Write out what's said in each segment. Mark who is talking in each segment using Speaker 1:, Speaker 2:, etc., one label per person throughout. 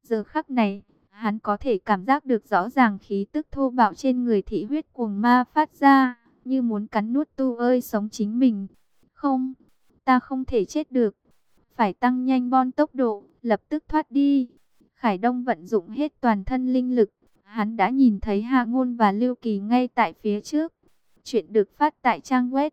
Speaker 1: Giờ khắc này, hắn có thể cảm giác được rõ ràng khí tức thô bạo trên người thị huyết cuồng ma phát ra, như muốn cắn nuốt tu ơi sống chính mình. Không, ta không thể chết được. Phải tăng nhanh bon tốc độ, lập tức thoát đi. Khải Đông vận dụng hết toàn thân linh lực. Hắn đã nhìn thấy Hạ Ngôn và Lưu Kỳ ngay tại phía trước. Chuyện được phát tại trang web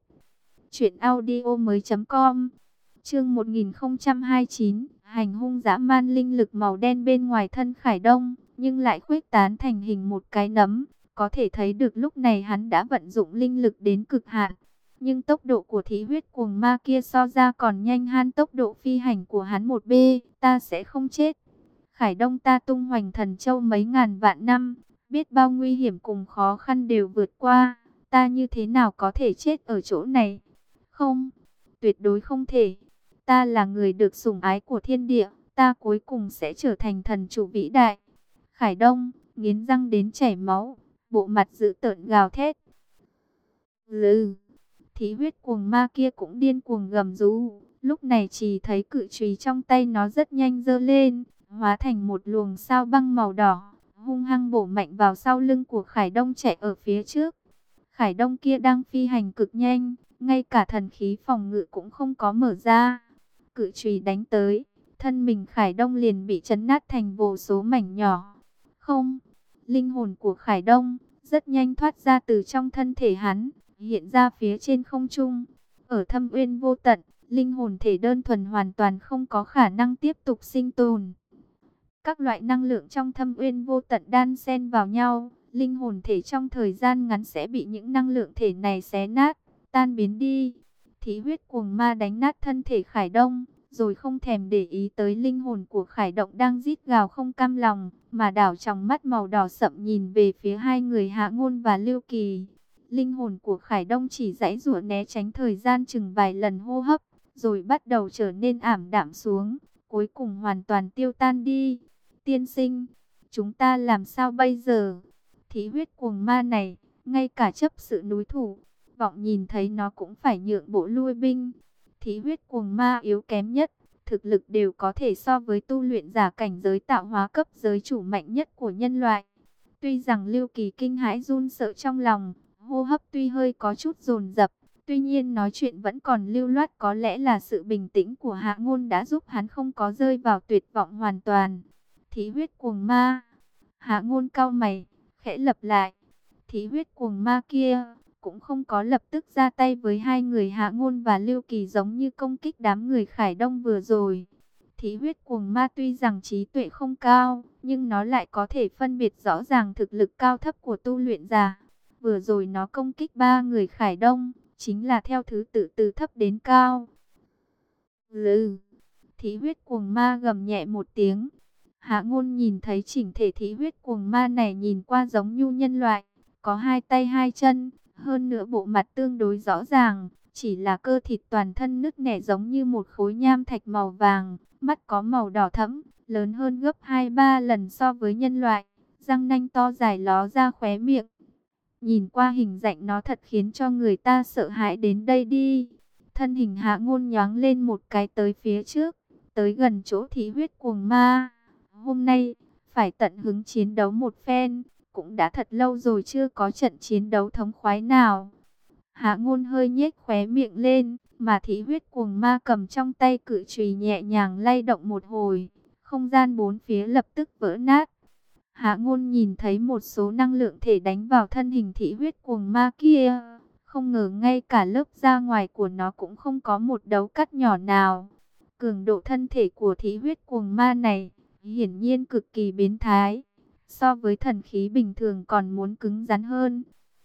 Speaker 1: truyệnaudiomoi.com. Chương 1029, hành hung dã man. Linh lực màu đen bên ngoài thân Khải Đông, nhưng lại khuếch tán thành hình một cái nấm. Có thể thấy được lúc này hắn đã vận dụng linh lực đến cực hạn. Nhưng tốc độ của thí huyết cuồng ma kia so ra còn nhanh hơn tốc độ phi hành của hắn một b. Ta sẽ không chết. Khải Đông, ta tung hoành thần châu mấy ngàn vạn năm, biết bao nguy hiểm cùng khó khăn đều vượt qua. Ta như thế nào có thể chết ở chỗ này? Không, tuyệt đối không thể. Ta là người được sủng ái của thiên địa, ta cuối cùng sẽ trở thành thần chủ vĩ đại. Khải Đông nghiến răng đến chảy máu, bộ mặt dữ tợn gào thét. Lừ, thí huyết cuồng ma kia cũng điên cuồng gầm rú. Lúc này chỉ thấy cự chùy trong tay nó rất nhanh giơ lên, hóa thành một luồng sao băng màu đỏ, hung hăng bổ mạnh vào sau lưng của Khải Đông chạy ở phía trước. Khải Đông kia đang phi hành cực nhanh, ngay cả thần khí phòng ngự cũng không có mở ra. Cự chùy đánh tới, thân mình Khải Đông liền bị chấn nát thành vô số mảnh nhỏ. Không, linh hồn của Khải Đông rất nhanh thoát ra từ trong thân thể hắn, hiện ra phía trên không trung. Ở thâm uyên vô tận, linh hồn thể đơn thuần hoàn toàn không có khả năng tiếp tục sinh tồn. Các loại năng lượng trong thâm uyên vô tận đan xen vào nhau, linh hồn thể trong thời gian ngắn sẽ bị những năng lượng thể này xé nát, tan biến đi. Thí huyết cuồng ma đánh nát thân thể Khải Đông, rồi không thèm để ý tới linh hồn của Khải Động đang rít gào không cam lòng, mà đảo tròng mắt màu đỏ sậm nhìn về phía hai người Hạ Ngôn và Lưu Kỳ. Linh hồn của Khải Đông chỉ giãy giụa né tránh thời gian chừng vài lần hô hấp, rồi bắt đầu trở nên ảm đạm xuống, cuối cùng hoàn toàn tiêu tan đi. Tiên sinh, chúng ta làm sao bây giờ? Thí huyết cuồng ma này, ngay cả chấp sự núi thủ, vọng nhìn thấy nó cũng phải nhượng bộ lui binh. Thí huyết cuồng ma yếu kém nhất, thực lực đều có thể so với tu luyện giả cảnh giới tạo hóa cấp giới chủ mạnh nhất của nhân loại. Tuy rằng Lưu Kỳ kinh hãi run sợ trong lòng, hô hấp tuy hơi có chút dồn dập, tuy nhiên nói chuyện vẫn còn lưu loát, có lẽ là sự bình tĩnh của Hạ Ngôn đã giúp hắn không có rơi vào tuyệt vọng hoàn toàn. Thí huyết cuồng ma. Hạ Ngôn cau mày, khẽ lặp lại. Thí huyết cuồng ma kia cũng không có lập tức ra tay với hai người Hạ Ngôn và Lưu Kỳ giống như công kích đám người Khải Đông vừa rồi. Thí huyết cuồng ma tuy rằng trí tuệ không cao, nhưng nó lại có thể phân biệt rõ ràng thực lực cao thấp của tu luyện giả. Vừa rồi nó công kích ba người Khải Đông, chính là theo thứ tự từ thấp đến cao. Lừ, thí huyết cuồng ma gầm nhẹ một tiếng. Hạ Ngôn nhìn thấy chỉnh thể thí huyết cuồng ma này nhìn qua giống nhu nhân loại, có hai tay hai chân, hơn nữa bộ mặt tương đối rõ ràng, chỉ là cơ thịt toàn thân nứt nẻ giống như một khối nham thạch màu vàng, mắt có màu đỏ thẫm, lớn hơn gấp 2-3 lần so với nhân loại, răng nanh to dài ló ra khóe miệng. Nhìn qua hình dạng nó thật khiến cho người ta sợ hãi. Đến đây đi. Thân hình Hạ Ngôn nhoáng lên một cái tới phía trước, tới gần chỗ thí huyết cuồng ma. Hôm nay, phải tận hứng chiến đấu một phen, cũng đã thật lâu rồi chưa có trận chiến đấu thống khoái nào. Hạ Ngôn hơi nhếch khóe miệng lên, mà thí huyết cuồng ma cầm trong tay cự chùy nhẹ nhàng lay động một hồi, không gian bốn phía lập tức vỡ nát. Hạ Ngôn nhìn thấy một số năng lượng thể đánh vào thân hình thí huyết cuồng ma kia, không ngờ ngay cả lớp da ngoài của nó cũng không có một dấu cắt nhỏ nào. Cường độ thân thể của thí huyết cuồng ma này hiển nhiên cực kỳ biến thái, so với thần khí bình thường còn muốn cứng rắn hơn.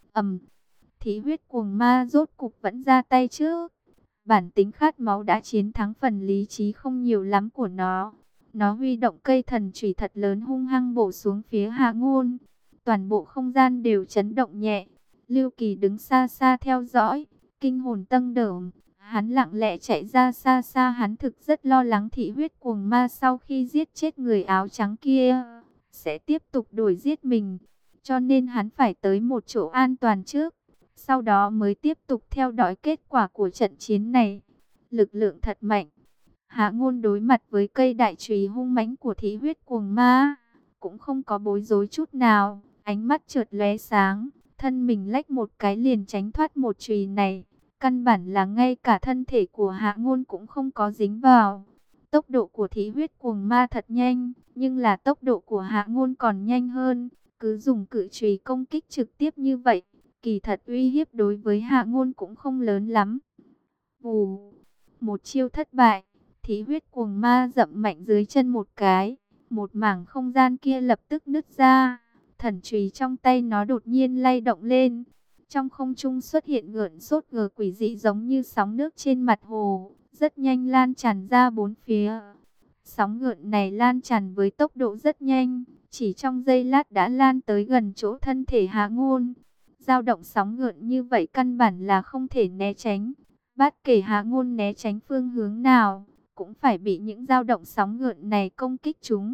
Speaker 1: Thí huyết cuồng ma rốt cục vẫn ra tay trước. Bản tính khát máu đã chiến thắng phần lý trí không nhiều lắm của nó. Nó huy động cây thần chủy thật lớn hung hăng bổ xuống phía Hạ Ngôn. Toàn bộ không gian đều chấn động nhẹ. Lưu Kỳ đứng xa xa theo dõi, kinh hồn tâng đởm. Hắn lặng lẽ chạy ra xa xa, hắn thực rất lo lắng thị huyết cuồng ma sau khi giết chết người áo trắng kia sẽ tiếp tục đuổi giết mình. Cho nên hắn phải tới một chỗ an toàn trước, sau đó mới tiếp tục theo dõi kết quả của trận chiến này. Lực lượng thật mạnh. Hạ Ngôn đối mặt với cây đại chùy hung mãnh của thị huyết cuồng ma, cũng không có bối rối chút nào, ánh mắt chợt lóe sáng, thân mình lách một cái liền tránh thoát một chùy này. Căn bản là ngay cả thân thể của Hạ Ngôn cũng không có dính vào. Tốc độ của thị huyết cuồng ma thật nhanh, nhưng là tốc độ của Hạ Ngôn còn nhanh hơn. Cứ dùng cự chùy công kích trực tiếp như vậy, kỳ thật uy hiếp đối với Hạ Ngôn cũng không lớn lắm. Vù, một chiêu thất bại, thị huyết cuồng ma dậm mạnh dưới chân một cái, một mảng không gian kia lập tức nứt ra. Thần chùy trong tay nó đột nhiên lay động lên. Trong không trung xuất hiện gợn sốt gờ quỷ dị giống như sóng nước trên mặt hồ, rất nhanh lan tràn ra bốn phía. Sóng gợn này lan tràn với tốc độ rất nhanh, chỉ trong giây lát đã lan tới gần chỗ thân thể Hạ Ngôn. Dao động sóng gợn như vậy căn bản là không thể né tránh. Bất kể Hạ Ngôn né tránh phương hướng nào, cũng phải bị những dao động sóng gợn này công kích chúng.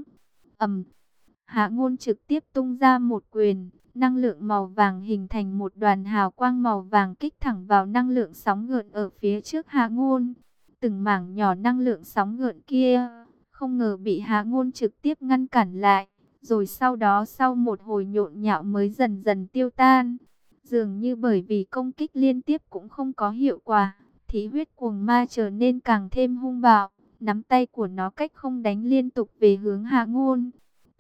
Speaker 1: Hạ Ngôn trực tiếp tung ra một quyền, năng lượng màu vàng hình thành một đoàn hào quang màu vàng kích thẳng vào năng lượng sóng gợn ở phía trước Hạ Ngôn. Từng mảng nhỏ năng lượng sóng gợn kia, không ngờ bị Hạ Ngôn trực tiếp ngăn cản lại, rồi sau đó sau một hồi nhộn nhạo mới dần dần tiêu tan. Dường như bởi vì công kích liên tiếp cũng không có hiệu quả, thị huyết cuồng ma trở nên càng thêm hung bạo, nắm tay của nó cách không đánh liên tục về hướng Hạ Ngôn.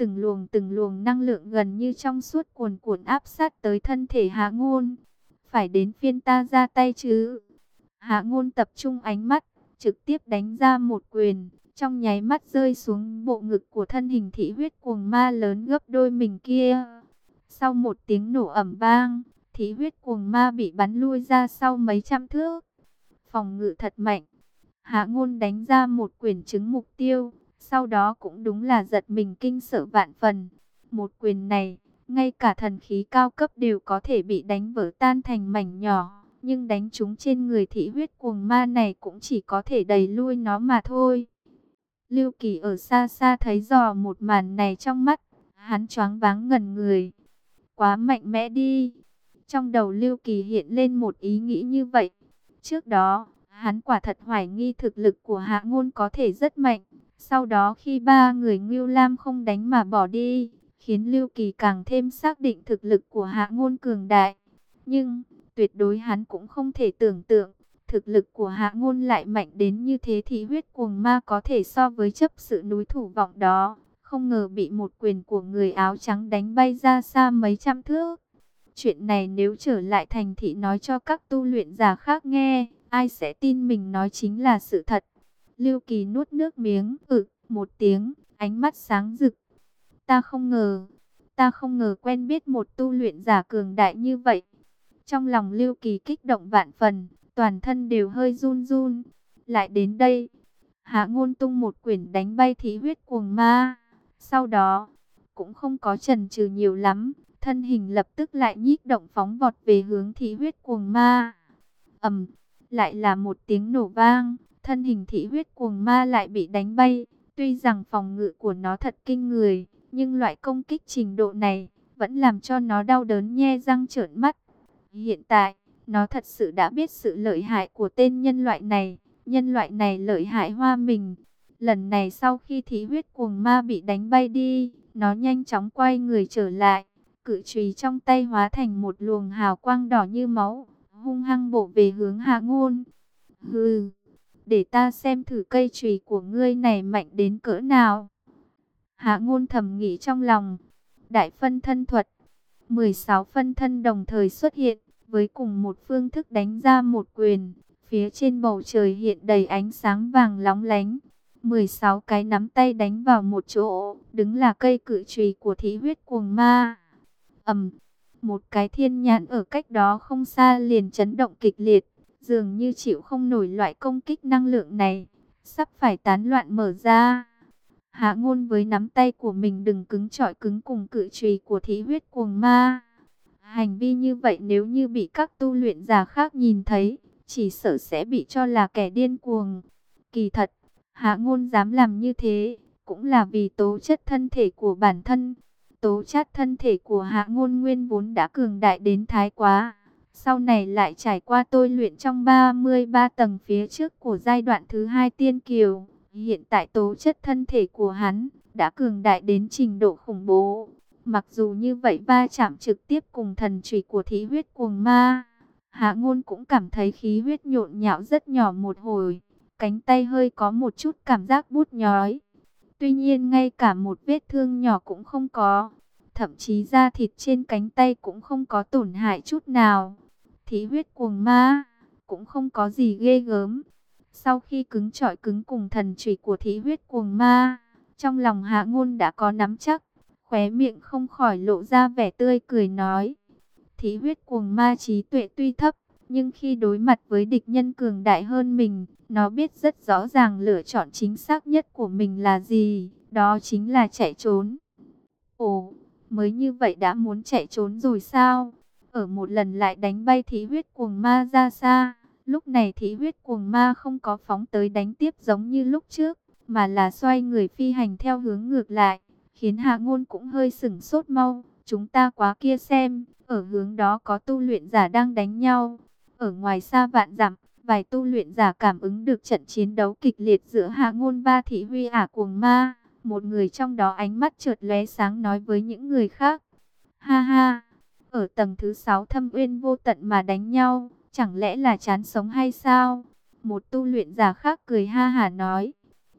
Speaker 1: Từng luồng năng lượng gần như trong suốt cuồn cuộn áp sát tới thân thể Hạ Ngôn. Phải đến phiên ta ra tay chứ? Hạ Ngôn tập trung ánh mắt, trực tiếp đánh ra một quyền, trong nháy mắt rơi xuống bộ ngực của thân hình thị huyết cuồng ma lớn gấp đôi mình kia. Sau một tiếng nổ ầm vang, thị huyết cuồng ma bị bắn lui ra sau mấy trăm thước. Phòng ngự thật mạnh. Hạ Ngôn đánh ra một quyền trúng mục tiêu, sau đó cũng đúng là giật mình kinh sợ vạn phần. Một quyền này, ngay cả thần khí cao cấp đều có thể bị đánh vỡ tan thành mảnh nhỏ, nhưng đánh trúng trên người thị huyết cuồng ma này cũng chỉ có thể đẩy lui nó mà thôi. Lưu Kỳ ở xa xa thấy dò một màn này trong mắt, hắn choáng váng ngẩn người. Quá mạnh mẽ đi. Trong đầu Lưu Kỳ hiện lên một ý nghĩ như vậy. Trước đó, hắn quả thật hoài nghi thực lực của Hạ Ngôn có thể rất mạnh. Sau đó khi ba người Ngưu Lam không đánh mà bỏ đi, khiến Lưu Kỳ càng thêm xác định thực lực của Hạ Ngôn cường đại. Nhưng, tuyệt đối hắn cũng không thể tưởng tượng, thực lực của Hạ Ngôn lại mạnh đến như thế thì huyết cuồng ma có thể so với chấp sự núi Thủ Vọng đó. Không ngờ bị một quyền của người áo trắng đánh bay ra xa mấy trăm thước. Chuyện này nếu trở lại thành thị nói cho các tu luyện giả khác nghe, ai sẽ tin mình nói chính là sự thật. Lưu Kỳ nuốt nước miếng, một tiếng, ánh mắt sáng rực. Ta không ngờ quen biết một tu luyện giả cường đại như vậy. Trong lòng Lưu Kỳ kích động vạn phần, toàn thân đều hơi run run. Lại đến đây, Hạ Ngôn tung một quyền đánh bay thị huyết cuồng ma. Sau đó, cũng không có chần chừ nhiều lắm, thân hình lập tức lại nhích động phóng vọt về hướng thị huyết cuồng ma. Lại là một tiếng nổ vang, thân hình thị huyết cuồng ma lại bị đánh bay. Tuy rằng phòng ngự của nó thật kinh người, nhưng loại công kích trình độ này vẫn làm cho nó đau đớn nhe răng trợn mắt. Hiện tại, nó thật sự đã biết sự lợi hại của tên nhân loại này. Nhân loại này lợi hại hoa mình. Lần này sau khi thị huyết cuồng ma bị đánh bay đi, nó nhanh chóng quay người trở lại. Cự chùy trong tay hóa thành một luồng hào quang đỏ như máu, hung hăng bổ về hướng Hạ Ngôn. Hừ, để ta xem thử cây chùy của ngươi này mạnh đến cỡ nào. Hạ Ngôn thầm nghĩ trong lòng. Đại phân thân thuật, 16 phân thân đồng thời xuất hiện, với cùng một phương thức đánh ra một quyền. Phía trên bầu trời hiện đầy ánh sáng vàng lóng lánh. 16 cái nắm tay đánh vào một chỗ, đứng là cây cự chùy của thị huyết cuồng ma. Một cái thiên nhãn ở cách đó không xa liền chấn động kịch liệt, dường như chịu không nổi loại công kích năng lượng này, sắp phải tán loạn mở ra. Hạ Ngôn với nắm tay của mình đừng cứng chọi cứng cùng cự chùy của thị huyết cuồng ma. Hành vi như vậy nếu như bị các tu luyện giả khác nhìn thấy, chỉ sợ sẽ bị cho là kẻ điên cuồng. Kỳ thật, Hạ Ngôn dám làm như thế, cũng là vì tố chất thân thể của bản thân. Tố chất thân thể của Hạ Ngôn nguyên vốn đã cường đại đến thái quá. Sau này lại trải qua tôi luyện trong 33 tầng phía trước của giai đoạn thứ 2 tiên kiều. Hiện tại tố chất thân thể của hắn đã cường đại đến trình độ khủng bố. Mặc dù như vậy va chạm trực tiếp cùng thần chủy của Thí Huyết Cuồng Ma, Hạ Ngôn cũng cảm thấy khí huyết nhộn nhạo rất nhỏ một hồi, cánh tay hơi có một chút cảm giác bút nhói. Tuy nhiên ngay cả một vết thương nhỏ cũng không có, thậm chí da thịt trên cánh tay cũng không có tổn hại chút nào. Thí Huyết Cuồng Ma cũng không có gì ghê gớm. Sau khi cứng chọi cứng cùng thần chủy của Thí Huyết Cuồng Ma, trong lòng Hạ Ngôn đã có nắm chắc, khóe miệng không khỏi lộ ra vẻ tươi cười nói: Thí Huyết Cuồng Ma trí tuệ tuy thấp, nhưng khi đối mặt với địch nhân cường đại hơn mình, nó biết rất rõ ràng lựa chọn chính xác nhất của mình là gì, đó chính là chạy trốn. Ồ, mới như vậy đã muốn chạy trốn rồi sao? Ở một lần lại đánh bay Thí Huyết Cuồng Ma ra xa. Lúc này Thí Huyết Cuồng Ma không có phóng tới đánh tiếp giống như lúc trước, mà là xoay người phi hành theo hướng ngược lại, khiến Hạ Ngôn cũng hơi sửng sốt mau. Chúng ta quá kia xem, ở hướng đó có tu luyện giả đang đánh nhau. Ở ngoài xa vạn dặm, vài tu luyện giả cảm ứng được trận chiến đấu kịch liệt giữa Hạ Ngôn và Thí Huy Ả Cuồng Ma. Một người trong đó ánh mắt chợt lóe sáng nói với những người khác: ha ha, ở tầng thứ 6 thâm uyên vô tận mà đánh nhau, chẳng lẽ là chán sống hay sao? Một tu luyện giả khác cười ha hả nói: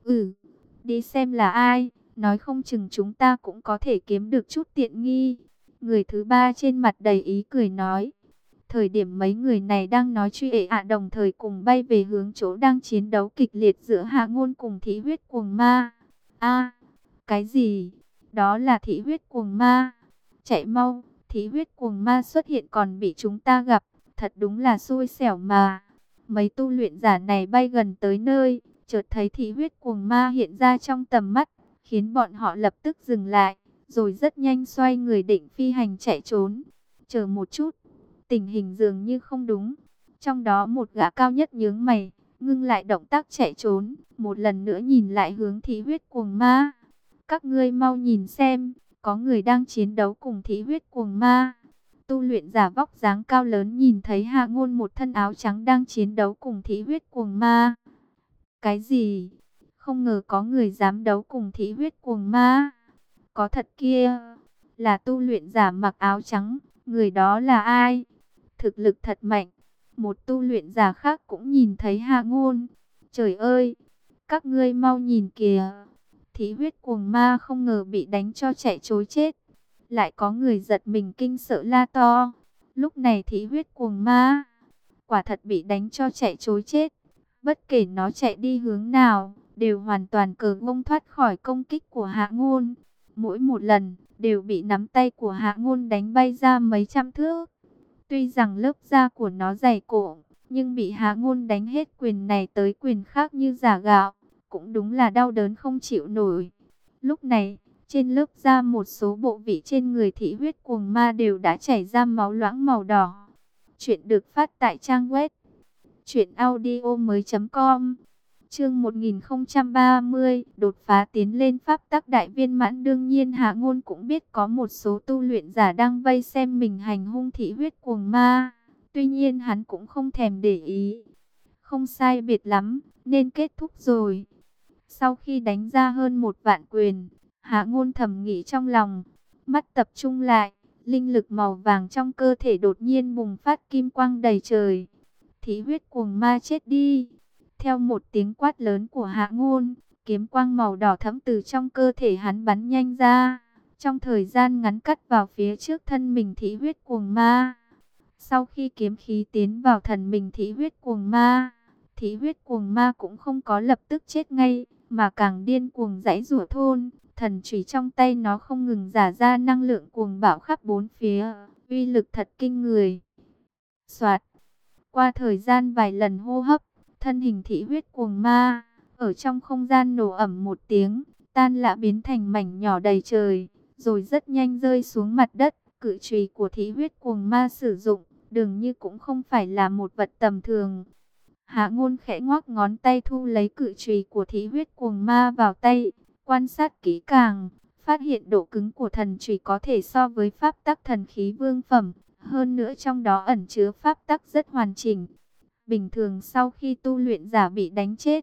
Speaker 1: đi xem là ai, nói không chừng chúng ta cũng có thể kiếm được chút tiện nghi. Người thứ ba trên mặt đầy ý cười nói. Thời điểm mấy người này đang nói chuyện đồng thời cùng bay về hướng chỗ đang chiến đấu kịch liệt giữa Hạ Ngôn cùng Thí Huyết Cuồng Ma. Cái gì? Đó là Thí Huyết Cuồng Ma. Chạy mau, Thí Huyết Cuồng Ma xuất hiện còn bị chúng ta gặp, thật đúng là xui xẻo mà. Mấy tu luyện giả này bay gần tới nơi, chợt thấy Thí Huyết Cuồng Ma hiện ra trong tầm mắt, khiến bọn họ lập tức dừng lại, rồi rất nhanh xoay người định phi hành chạy trốn. Chờ một chút, tình hình dường như không đúng. Trong đó một gã cao nhất nhướng mày, ngưng lại động tác chạy trốn, một lần nữa nhìn lại hướng Thí Huyết Cuồng Ma. Các ngươi mau nhìn xem, có người đang chiến đấu cùng Thí Huyết Cuồng Ma. Tu luyện giả vóc dáng cao lớn nhìn thấy Hạ Ngôn một thân áo trắng đang chiến đấu cùng Thí Huyết Cuồng Ma. Cái gì? Không ngờ có người dám đấu cùng Thí Huyết Cuồng Ma. Có thật kia, là tu luyện giả mặc áo trắng, người đó là ai? Thực lực thật mạnh. Một tu luyện giả khác cũng nhìn thấy Hạ Ngôn. Trời ơi, các ngươi mau nhìn kìa. Thí Huyết Cuồng Ma không ngờ bị đánh cho chạy trối chết. Lại có người giật mình kinh sợ la to. Lúc này Thí Huyết Cuồng Ma quả thật bị đánh cho chạy trối chết. Bất kể nó chạy đi hướng nào, đều hoàn toàn cờ ngông thoát khỏi công kích của Hạ Ngôn. Mỗi một lần, đều bị nắm tay của Hạ Ngôn đánh bay ra mấy trăm thước. Tuy rằng lớp da của nó dày cộm, nhưng bị Hạ Ngôn đánh hết quyền này tới quyền khác như giả gạo, cũng đúng là đau đớn không chịu nổi. Lúc này, trên lớp da một số bộ vị trên người Thí Huyết Cuồng Ma đều đã chảy ra máu loãng màu đỏ. Chuyện được phát tại trang web truyệnaudiomoi.com. Chương 1030, đột phá tiến lên pháp tắc đại viên mãn. Đương nhiên Hạ Ngôn cũng biết có một số tu luyện giả đang vây xem mình hành hung Thí Huyết Cuồng Ma. Tuy nhiên hắn cũng không thèm để ý. Không sai biệt lắm, nên kết thúc rồi. Sau khi đánh ra hơn 1 vạn quyền, Hạ Ngôn thầm nghĩ trong lòng, mắt tập trung lại, linh lực màu vàng trong cơ thể đột nhiên bùng phát kim quang đầy trời. Thí Huyết Cuồng Ma chết đi. Theo một tiếng quát lớn của Hạ Ngôn, kiếm quang màu đỏ thẫm từ trong cơ thể hắn bắn nhanh ra, trong thời gian ngắn cắt vào phía trước thân mình Thí Huyết Cuồng Ma. Sau khi kiếm khí tiến vào thần mình Thí Huyết Cuồng Ma, Thí Huyết Cuồng Ma cũng không có lập tức chết ngay, mà càng điên cuồng giãy giụa thôn. Thần chủy trong tay nó không ngừng rả ra năng lượng cuồng bạo khắp bốn phía, uy lực thật kinh người. Soạt, qua thời gian vài lần hô hấp, thân hình Thí Huyết Cuồng Ma ở trong không gian nổ ầm một tiếng, tan rã biến thành mảnh nhỏ đầy trời, rồi rất nhanh rơi xuống mặt đất. Cự chùy của Thí Huyết Cuồng Ma sử dụng, dường như cũng không phải là một vật tầm thường. Hạ Ngôn khẽ ngoắc ngón tay thu lấy cự chùy của Thí Huyết Cuồng Ma vào tay, quan sát kỹ càng, phát hiện độ cứng của thần chùy có thể so với pháp tắc thần khí vương phẩm, hơn nữa trong đó ẩn chứa pháp tắc rất hoàn chỉnh. Bình thường sau khi tu luyện giả bị đánh chết,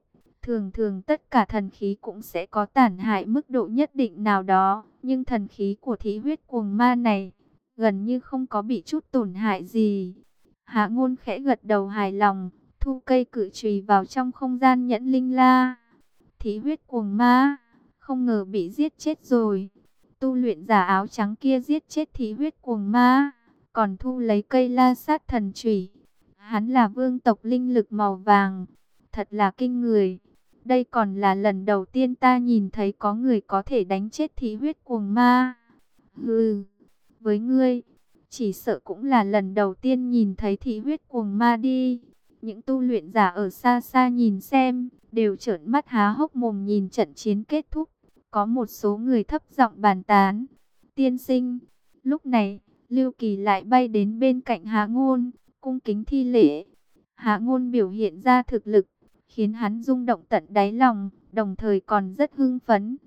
Speaker 1: Thường thường tất cả thần khí cũng sẽ có tổn hại mức độ nhất định nào đó, nhưng thần khí của Thí Huyết Cuồng Ma này gần như không có bị chút tổn hại gì. Hạ Ngôn khẽ gật đầu hài lòng, thu cây cự chùy vào trong không gian nhẫn linh la. Thí Huyết Cuồng Ma không ngờ bị giết chết rồi. Tu luyện giả áo trắng kia giết chết Thí Huyết Cuồng Ma, còn thu lấy cây La Sát Thần Chùy. Hắn là vương tộc linh lực màu vàng, thật là kinh người. Đây còn là lần đầu tiên ta nhìn thấy có người có thể đánh chết Thí Huyết Cuồng Ma. Hừ, với ngươi, chỉ sợ cũng là lần đầu tiên nhìn thấy Thí Huyết Cuồng Ma đi. Những tu luyện giả ở xa xa nhìn xem, đều trợn mắt há hốc mồm nhìn trận chiến kết thúc. Có một số người thấp giọng bàn tán. Tiên sinh, lúc này, Lưu Kỳ lại bay đến bên cạnh Hạ Ngôn, cung kính thi lễ. Hạ Ngôn biểu hiện ra thực lực, khiến hắn rung động tận đáy lòng, đồng thời còn rất hưng phấn.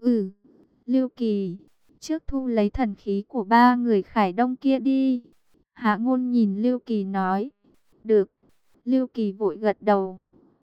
Speaker 1: Lưu Kỳ, trước thu lấy thần khí của ba người Khải Đông kia đi. Hạ Ngôn nhìn Lưu Kỳ nói. Được. Lưu Kỳ vội gật đầu.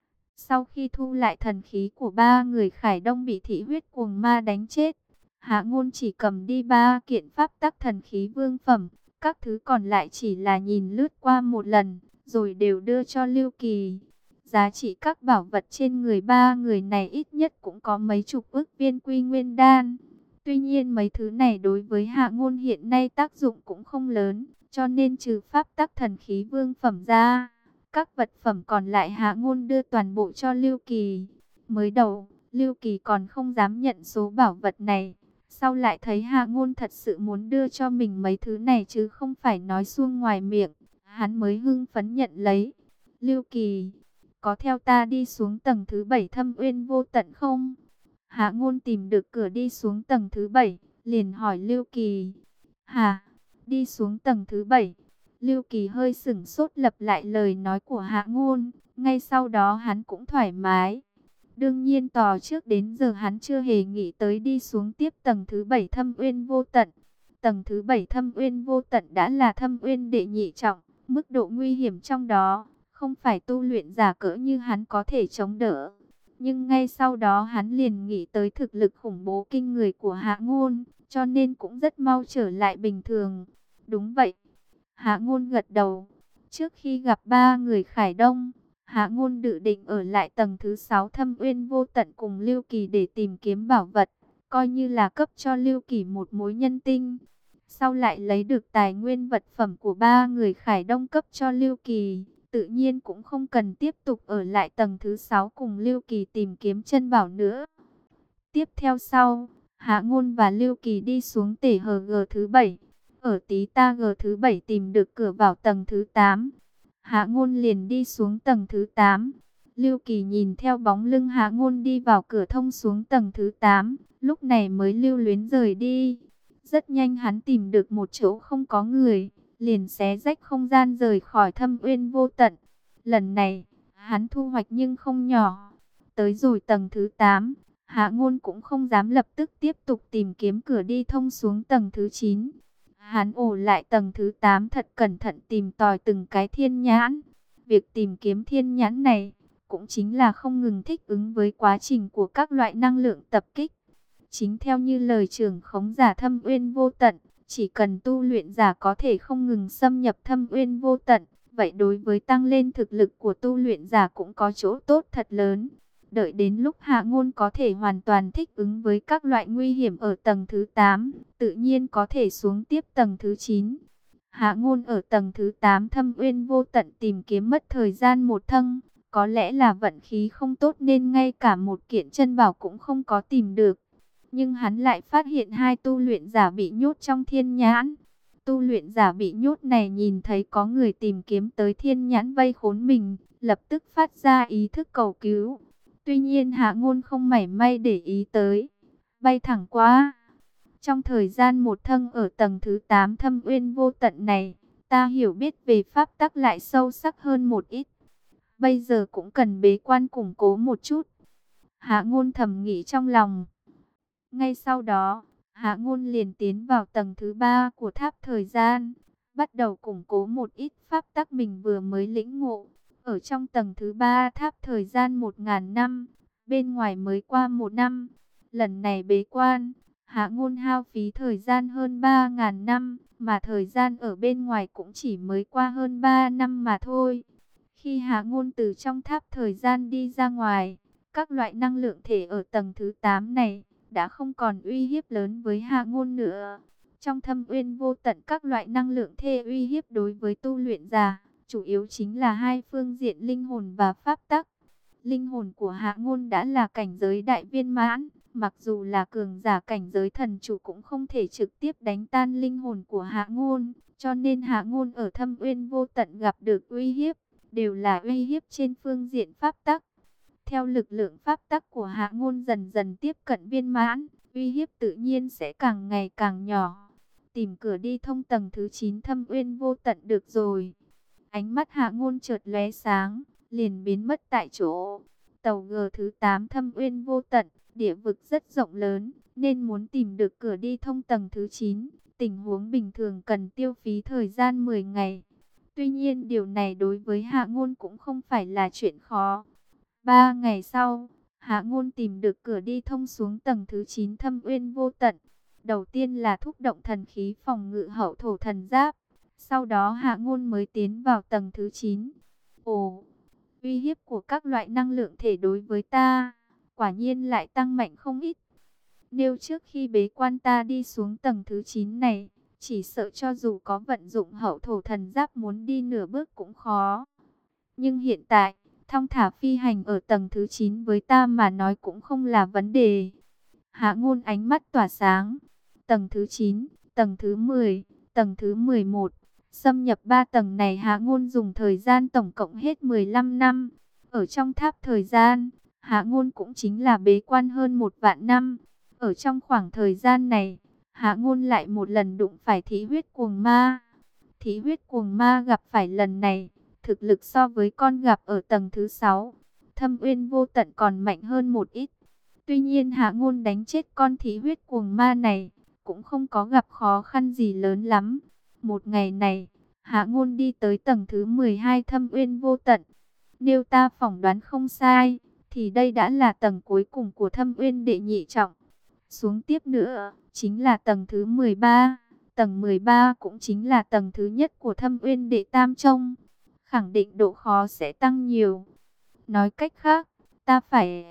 Speaker 1: Sau khi thu lại thần khí của ba người Khải Đông bị Thí Huyết Cuồng Ma đánh chết, Hạ Ngôn chỉ cầm đi 3 kiện pháp tắc thần khí vương phẩm, các thứ còn lại chỉ là nhìn lướt qua một lần, rồi đều đưa cho Lưu Kỳ. Giá trị các bảo vật trên người ba người này ít nhất cũng có mấy chục ức viên quy nguyên đan. Tuy nhiên mấy thứ này đối với Hạ Ngôn hiện nay tác dụng cũng không lớn, cho nên trừ pháp tắc thần khí vương phẩm ra, các vật phẩm còn lại Hạ Ngôn đưa toàn bộ cho Lưu Kỳ. Mới đầu, Lưu Kỳ còn không dám nhận số bảo vật này. Sau lại thấy Hạ Ngôn thật sự muốn đưa cho mình mấy thứ này chứ không phải nói suông ngoài miệng, hắn mới hưng phấn nhận lấy. Lưu Kỳ, có theo ta đi xuống tầng thứ 7 Thâm Uyên Vô Tận không? Hạ Ngôn tìm được cửa đi xuống tầng thứ 7, liền hỏi Lưu Kỳ. Hả? Đi xuống tầng thứ 7? Lưu Kỳ hơi sửng sốt lặp lại lời nói của Hạ Ngôn, ngay sau đó hắn cũng thoải mái. Đương nhiên tò trước đến giờ hắn chưa hề nghĩ tới đi xuống tiếp tầng thứ 7 Thâm Uyên Vô Tận. Tầng thứ 7 Thâm Uyên Vô Tận đã là thâm uyên đệ nhị trọng, mức độ nguy hiểm trong đó không phải tu luyện giả cỡ như hắn có thể chống đỡ. Nhưng ngay sau đó hắn liền nghĩ tới thực lực khủng bố kinh người của Hạ Ngôn, cho nên cũng rất mau trở lại bình thường. Đúng vậy. Hạ Ngôn gật đầu. Trước khi gặp ba người Khải Đông, Hạ Ngôn dự định ở lại tầng thứ 6 Thâm Uyên Vô Tận cùng Lưu Kỳ để tìm kiếm bảo vật, coi như là cấp cho Lưu Kỳ một mối nhân tinh. Sau lại lấy được tài nguyên vật phẩm của ba người Khải Đông cấp cho Lưu Kỳ, tự nhiên cũng không cần tiếp tục ở lại tầng thứ 6 cùng Lưu Kỳ tìm kiếm chân bảo nữa. Tiếp theo sau, Hạ Ngôn và Lưu Kỳ đi xuống tể hờ G thứ 7. Ở tí ta G thứ 7 tìm được cửa vào tầng thứ 8. Hạ Ngôn liền đi xuống tầng thứ 8. Lưu Kỳ nhìn theo bóng lưng Hạ Ngôn đi vào cửa thông xuống tầng thứ 8, lúc này mới lưu luyến rời đi. Rất nhanh hắn tìm được một chỗ không có người, liền xé rách không gian rời khỏi Thâm Uyên Vô Tận. Lần này, hắn thu hoạch nhưng không nhỏ. Tới rồi tầng thứ 8, Hạ Ngôn cũng không dám lập tức tiếp tục tìm kiếm cửa đi thông xuống tầng thứ 9. Hắn ổ lại tầng thứ 8 thật cẩn thận tìm tòi từng cái thiên nhãn. Việc tìm kiếm thiên nhãn này cũng chính là không ngừng thích ứng với quá trình của các loại năng lượng tập kích. Chính theo như lời trưởng khống giả Thâm Uyên Vô Tận, chỉ cần tu luyện giả có thể không ngừng xâm nhập Thâm Uyên Vô Tận, vậy đối với tăng lên thực lực của tu luyện giả cũng có chỗ tốt thật lớn. Đợi đến lúc Hạ Ngôn có thể hoàn toàn thích ứng với các loại nguy hiểm ở tầng thứ 8, tự nhiên có thể xuống tiếp tầng thứ 9. Hạ Ngôn ở tầng thứ 8 Thâm Uyên Vô Tận tìm kiếm mất thời gian một thâng, có lẽ là vận khí không tốt nên ngay cả một kiện chân bảo cũng không có tìm được. Nhưng hắn lại phát hiện hai tu luyện giả bị nhốt trong thiên nhãn. Tu luyện giả bị nhốt này nhìn thấy có người tìm kiếm tới thiên nhãn vây khốn mình, lập tức phát ra ý thức cầu cứu. Tuy nhiên Hạ Ngôn không mảy may để ý tới, bay thẳng qua. Trong thời gian một thâng ở tầng thứ 8 Thâm Uyên Vô Tận này, ta hiểu biết về pháp tắc lại sâu sắc hơn một ít. Bây giờ cũng cần bế quan củng cố một chút. Hạ Ngôn thầm nghĩ trong lòng. Ngay sau đó, Hạ Ngôn liền tiến vào tầng thứ 3 của tháp thời gian, bắt đầu củng cố một ít pháp tắc mình vừa mới lĩnh ngộ. Ở trong tầng thứ 3 tháp thời gian 1000 năm, bên ngoài mới qua 1 năm. Lần này bế quan, Hạ Ngôn hao phí thời gian hơn 3.000 năm, mà thời gian ở bên ngoài cũng chỉ mới qua hơn 3 năm mà thôi. Khi Hạ Ngôn từ trong tháp thời gian đi ra ngoài, các loại năng lượng thể ở tầng thứ 8 này đã không còn uy hiếp lớn với Hạ Ngôn nữa. Trong thâm uyên vô tận, các loại năng lượng thể uy hiếp đối với tu luyện giả, chủ yếu chính là hai phương diện linh hồn và pháp tắc. Linh hồn của Hạ Ngôn đã là cảnh giới đại viên mãn, mặc dù là cường giả cảnh giới thần chủ cũng không thể trực tiếp đánh tan linh hồn của Hạ Ngôn, cho nên Hạ Ngôn ở thâm uyên vô tận gặp được uy hiếp, đều là uy hiếp trên phương diện pháp tắc. Theo lực lượng pháp tắc của Hạ Ngôn dần dần tiếp cận viên mãn, uy hiếp tự nhiên sẽ càng ngày càng nhỏ. Tìm cửa đi thông tầng thứ 9 thâm uyên vô tận được rồi. Ánh mắt Hạ Ngôn chợt lóe sáng, liền biến mất tại chỗ. Tàu G thứ 8 thâm uyên vô tận, địa vực rất rộng lớn, nên muốn tìm được cửa đi thông tầng thứ 9, tình huống bình thường cần tiêu phí thời gian 10 ngày. Tuy nhiên điều này đối với Hạ Ngôn cũng không phải là chuyện khó. 3 ngày sau, Hạ Ngôn tìm được cửa đi thông xuống tầng thứ 9 thâm uyên vô tận. Đầu tiên là thúc động thần khí phòng ngự hậu thổ thần giáp. Sau đó Hạ Ngôn mới tiến vào tầng thứ 9. Ồ, uy hiếp của các loại năng lượng thể đối với ta, quả nhiên lại tăng mạnh không ít. Nếu trước khi bế quan ta đi xuống tầng thứ 9 này, chỉ sợ cho dù có vận dụng hậu thổ thần giáp muốn đi nửa bước cũng khó. Nhưng hiện tại, thong thả phi hành ở tầng thứ 9 với ta mà nói cũng không là vấn đề. Hạ Ngôn ánh mắt tỏa sáng. Tầng thứ 9, tầng thứ 10, tầng thứ 11. Xâm nhập 3 tầng này Hạ Ngôn dùng thời gian tổng cộng hết 15 năm. Ở trong tháp thời gian, Hạ Ngôn cũng chính là bế quan hơn 1 vạn năm. Ở trong khoảng thời gian này, Hạ Ngôn lại một lần đụng phải Thí huyết cuồng ma. Thí huyết cuồng ma gặp phải lần này, thực lực so với con gặp ở tầng thứ 6, thâm uyên vô tận còn mạnh hơn một ít. Tuy nhiên Hạ Ngôn đánh chết con thí huyết cuồng ma này, cũng không có gặp khó khăn gì lớn lắm. Một ngày này, Hạ Ngôn đi tới tầng thứ 12 thâm uyên vô tận. Nếu ta phỏng đoán không sai, thì đây đã là tầng cuối cùng của thâm uyên đệ nhị trọng. Xuống tiếp nữa, chính là tầng thứ 13. Tầng 13 cũng chính là tầng thứ nhất của thâm uyên đệ tam trọng. Khẳng định độ khó sẽ tăng nhiều. Nói cách khác, ta phải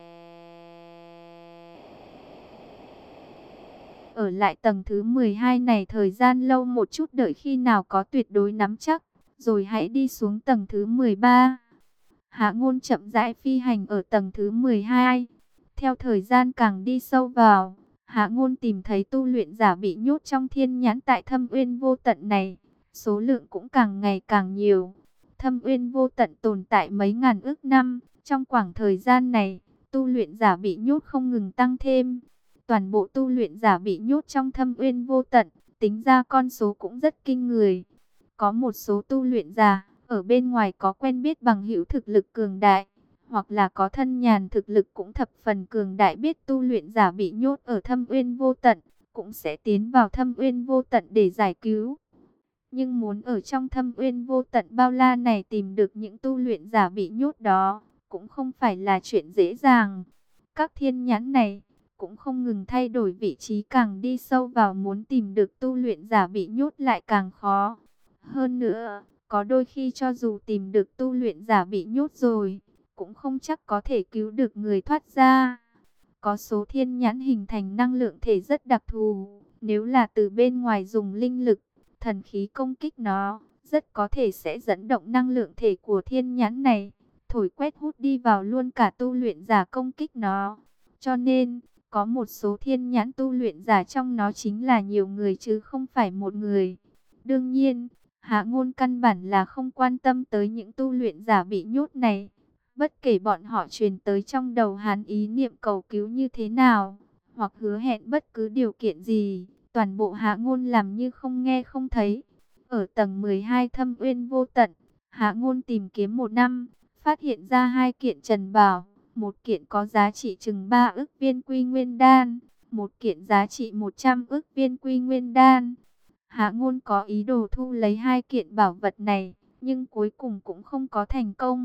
Speaker 1: ở lại tầng thứ 12 này thời gian lâu một chút, đợi khi nào có tuyệt đối nắm chắc, rồi hãy đi xuống tầng thứ 13. Hạ Ngôn chậm rãi phi hành ở tầng thứ 12. Theo thời gian càng đi sâu vào, Hạ Ngôn tìm thấy tu luyện giả bị nhốt trong thiên nhãn tại thâm uyên vô tận này. Số lượng cũng càng ngày càng nhiều. Thâm uyên vô tận tồn tại mấy ngàn ước năm. Trong khoảng thời gian này, tu luyện giả bị nhốt không ngừng tăng thêm. Toàn bộ tu luyện giả bị nhốt trong thâm uyên vô tận, tính ra con số cũng rất kinh người. Có một số tu luyện giả ở bên ngoài có quen biết bằng hữu thực lực cường đại, hoặc là có thân nhàn thực lực cũng thập phần cường đại, biết tu luyện giả bị nhốt ở thâm uyên vô tận, cũng sẽ tiến vào thâm uyên vô tận để giải cứu. Nhưng muốn ở trong thâm uyên vô tận bao la này tìm được những tu luyện giả bị nhốt đó, cũng không phải là chuyện dễ dàng. Các thiên nhãn này cũng không ngừng thay đổi vị trí, càng đi sâu vào muốn tìm được tu luyện giả bị nhốt lại càng khó. Hơn nữa, có đôi khi cho dù tìm được tu luyện giả bị nhốt rồi, cũng không chắc có thể cứu được người thoát ra. Có số thiên nhãn hình thành năng lượng thể rất đặc thù, nếu là từ bên ngoài dùng linh lực, thần khí công kích nó, rất có thể sẽ dẫn động năng lượng thể của thiên nhãn này, thổi quét hút đi vào luôn cả tu luyện giả công kích nó. Cho nên, có một số thiên nhãn tu luyện giả trong nó chính là nhiều người chứ không phải một người. Đương nhiên, Hạ Ngôn căn bản là không quan tâm tới những tu luyện giả bị nhốt này. Bất kể bọn họ truyền tới trong đầu hắn ý niệm cầu cứu như thế nào, hoặc hứa hẹn bất cứ điều kiện gì, toàn bộ Hạ Ngôn làm như không nghe không thấy. Ở tầng 12 thâm uyên vô tận, Hạ Ngôn tìm kiếm 1 năm, phát hiện ra 2 kiện trần bảo. Một kiện có giá trị chừng 3 ức viên quy nguyên đan, một kiện giá trị 100 ức viên quy nguyên đan. Hạ Ngôn có ý đồ thu lấy 2 kiện bảo vật này, nhưng cuối cùng cũng không có thành công.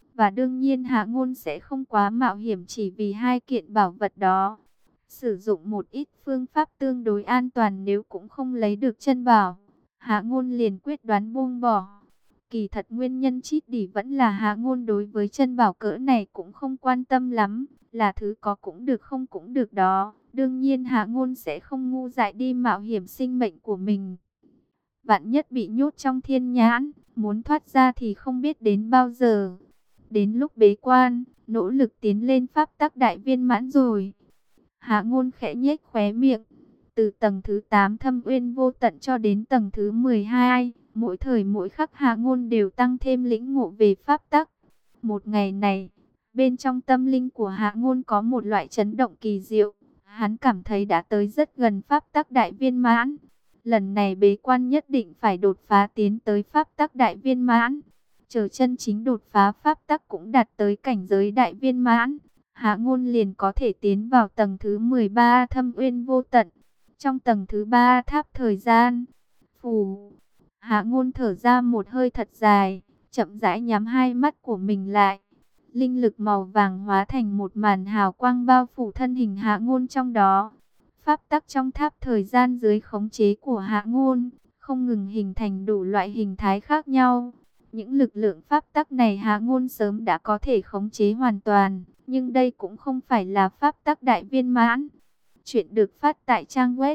Speaker 1: Và đương nhiên Hạ Ngôn sẽ không quá mạo hiểm chỉ vì hai kiện bảo vật đó. Sử dụng một ít phương pháp tương đối an toàn nếu cũng không lấy được chân bảo, Hạ Ngôn liền quyết đoán buông bỏ. Kỳ thật nguyên nhân chít đỉ vẫn là Hạ Ngôn đối với chân bảo cỡ này cũng không quan tâm lắm, là thứ có cũng được không cũng được đó. Đương nhiên Hạ Ngôn sẽ không ngu dại đi mạo hiểm sinh mệnh của mình. Vạn nhất bị nhốt trong thiên nhãn, muốn thoát ra thì không biết đến bao giờ. Đến lúc bế quan, nỗ lực tiến lên pháp tắc đại viên mãn rồi. Hạ Ngôn khẽ nhếch khóe miệng. Từ tầng thứ 8 thâm uyên vô tận cho đến tầng thứ 12, mỗi thời mỗi khắc Hạ Ngôn đều tăng thêm lĩnh ngộ về pháp tắc. Một ngày này, bên trong tâm linh của Hạ Ngôn có một loại chấn động kỳ diệu. Hắn cảm thấy đã tới rất gần pháp tắc đại viên mãn. Lần này bế quan nhất định phải đột phá tiến tới pháp tắc đại viên mãn. Chờ chân chính đột phá pháp tắc cũng đạt tới cảnh giới đại viên mãn, Hạ Ngôn liền có thể tiến vào tầng thứ 13 thâm uyên vô tận. Trong tầng thứ 3 tháp thời gian, phù, Hạ Ngôn thở ra một hơi thật dài, chậm rãi nhắm hai mắt của mình lại. Linh lực màu vàng hóa thành một màn hào quang bao phủ thân hình Hạ Ngôn trong đó. Pháp tắc trong tháp thời gian dưới khống chế của Hạ Ngôn, không ngừng hình thành đủ loại hình thái khác nhau. Những lực lượng pháp tắc này Hạ Ngôn sớm đã có thể khống chế hoàn toàn, nhưng đây cũng không phải là pháp tắc đại viên mãn. Chuyện được phát tại trang web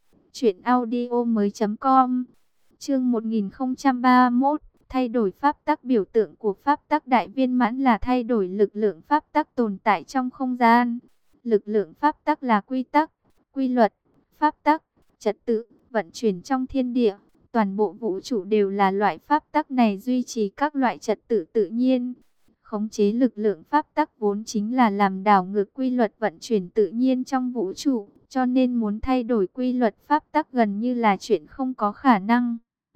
Speaker 1: truyệnaudiomoi.com. Chương 1031, thay đổi pháp tắc. Biểu tượng của pháp tắc đại viên mãn là thay đổi lực lượng pháp tắc tồn tại trong không gian. Lực lượng pháp tắc là quy tắc, quy luật, pháp tắc, trật tự, vận chuyển trong thiên địa. Toàn bộ vũ trụ đều là loại pháp tắc này duy trì các loại trật tự tự nhiên. Khống chế lực lượng pháp tắc vốn chính là làm đảo ngược quy luật vận chuyển tự nhiên trong vũ trụ, cho nên muốn thay đổi quy luật pháp tắc gần như là chuyện không có khả năng.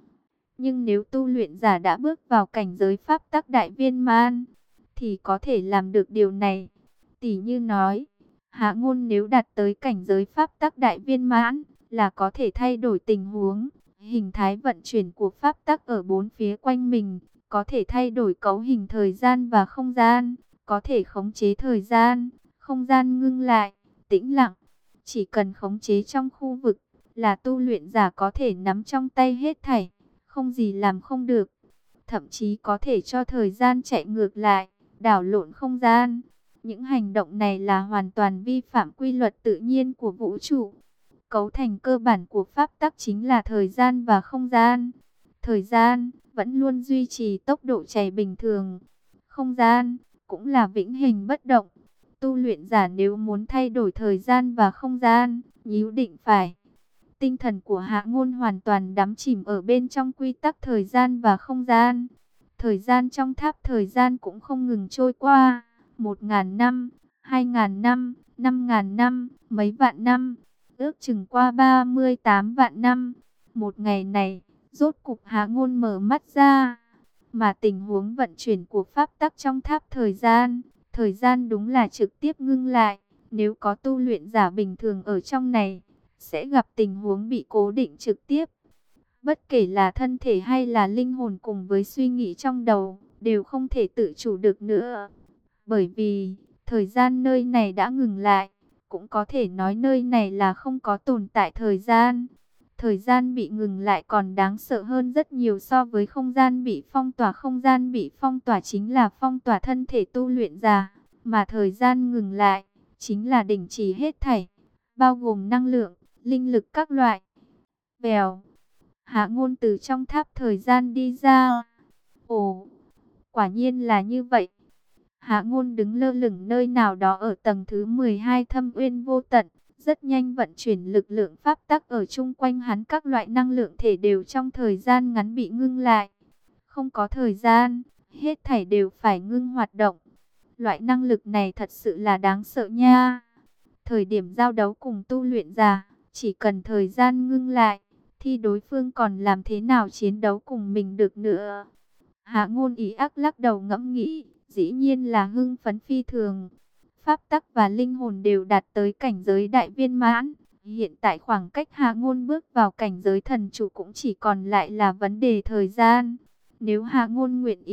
Speaker 1: Nhưng nếu tu luyện giả đã bước vào cảnh giới pháp tắc đại viên mãn, thì có thể làm được điều này. Tỷ như nói, Hạ Ngôn nếu đạt tới cảnh giới pháp tắc đại viên mãn, là có thể thay đổi tình huống, hình thái vận chuyển của pháp tắc ở bốn phía quanh mình, có thể thay đổi cấu hình thời gian và không gian, có thể khống chế thời gian, không gian ngưng lại, tĩnh lặng. Chỉ cần khống chế trong khu vực, là tu luyện giả có thể nắm trong tay hết thảy, không gì làm không được. Thậm chí có thể cho thời gian chạy ngược lại, đảo lộn không gian. Những hành động này là hoàn toàn vi phạm quy luật tự nhiên của vũ trụ. Cấu thành cơ bản của pháp tắc chính là thời gian và không gian. Thời gian vẫn luôn duy trì tốc độ chạy bình thường. Không gian cũng là vĩnh hình bất động. Tu luyện giả nếu muốn thay đổi thời gian và không gian, nhất định phải. Tinh thần của Hạ Ngôn hoàn toàn đắm chìm ở bên trong quy tắc thời gian và không gian. Thời gian trong tháp thời gian cũng không ngừng trôi qua. 1000 năm, 2000 năm, 5000 năm, mấy vạn năm, ước chừng qua 38 vạn năm. Một ngày này, rốt cục Hạ Ngôn mở mắt ra, mà tình huống vận chuyển của pháp tắc trong tháp thời gian đúng là trực tiếp ngưng lại. Nếu có tu luyện giả bình thường ở trong này, sẽ gặp tình huống bị cố định trực tiếp. Bất kể là thân thể hay là linh hồn cùng với suy nghĩ trong đầu, đều không thể tự chủ được nữa. Bởi vì, thời gian nơi này đã ngừng lại, cũng có thể nói nơi này là không có tồn tại thời gian. Thời gian bị ngừng lại còn đáng sợ hơn rất nhiều so với không gian bị phong tỏa. Không gian bị phong tỏa chính là phong tỏa thân thể tu luyện giả, mà thời gian ngừng lại, chính là đình chỉ hết thảy, bao gồm năng lượng, linh lực các loại. Vèo, Hạ Ngôn từ trong tháp thời gian đi ra. Ồ, quả nhiên là như vậy. Hạ Ngôn đứng lơ lửng nơi nào đó ở tầng thứ 12 thâm uyên vô tận, rất nhanh vận chuyển lực lượng pháp tắc ở chung quanh hắn. Các loại năng lượng thể đều trong thời gian ngắn bị ngưng lại. Không có thời gian, hết thảy đều phải ngưng hoạt động. Loại năng lực này thật sự là đáng sợ nha. Thời điểm giao đấu cùng tu luyện giả, chỉ cần thời gian ngưng lại, thì đối phương còn làm thế nào chiến đấu cùng mình được nữa. Hạ Ngôn ý ác lắc đầu ngẫm nghĩ, dĩ nhiên là hưng phấn phi thường. Pháp tắc và linh hồn đều đạt tới cảnh giới đại viên mãn. Hiện tại khoảng cách Hạ Ngôn bước vào cảnh giới thần chủ cũng chỉ còn lại là vấn đề thời gian. Nếu Hạ Ngôn nguyện ý,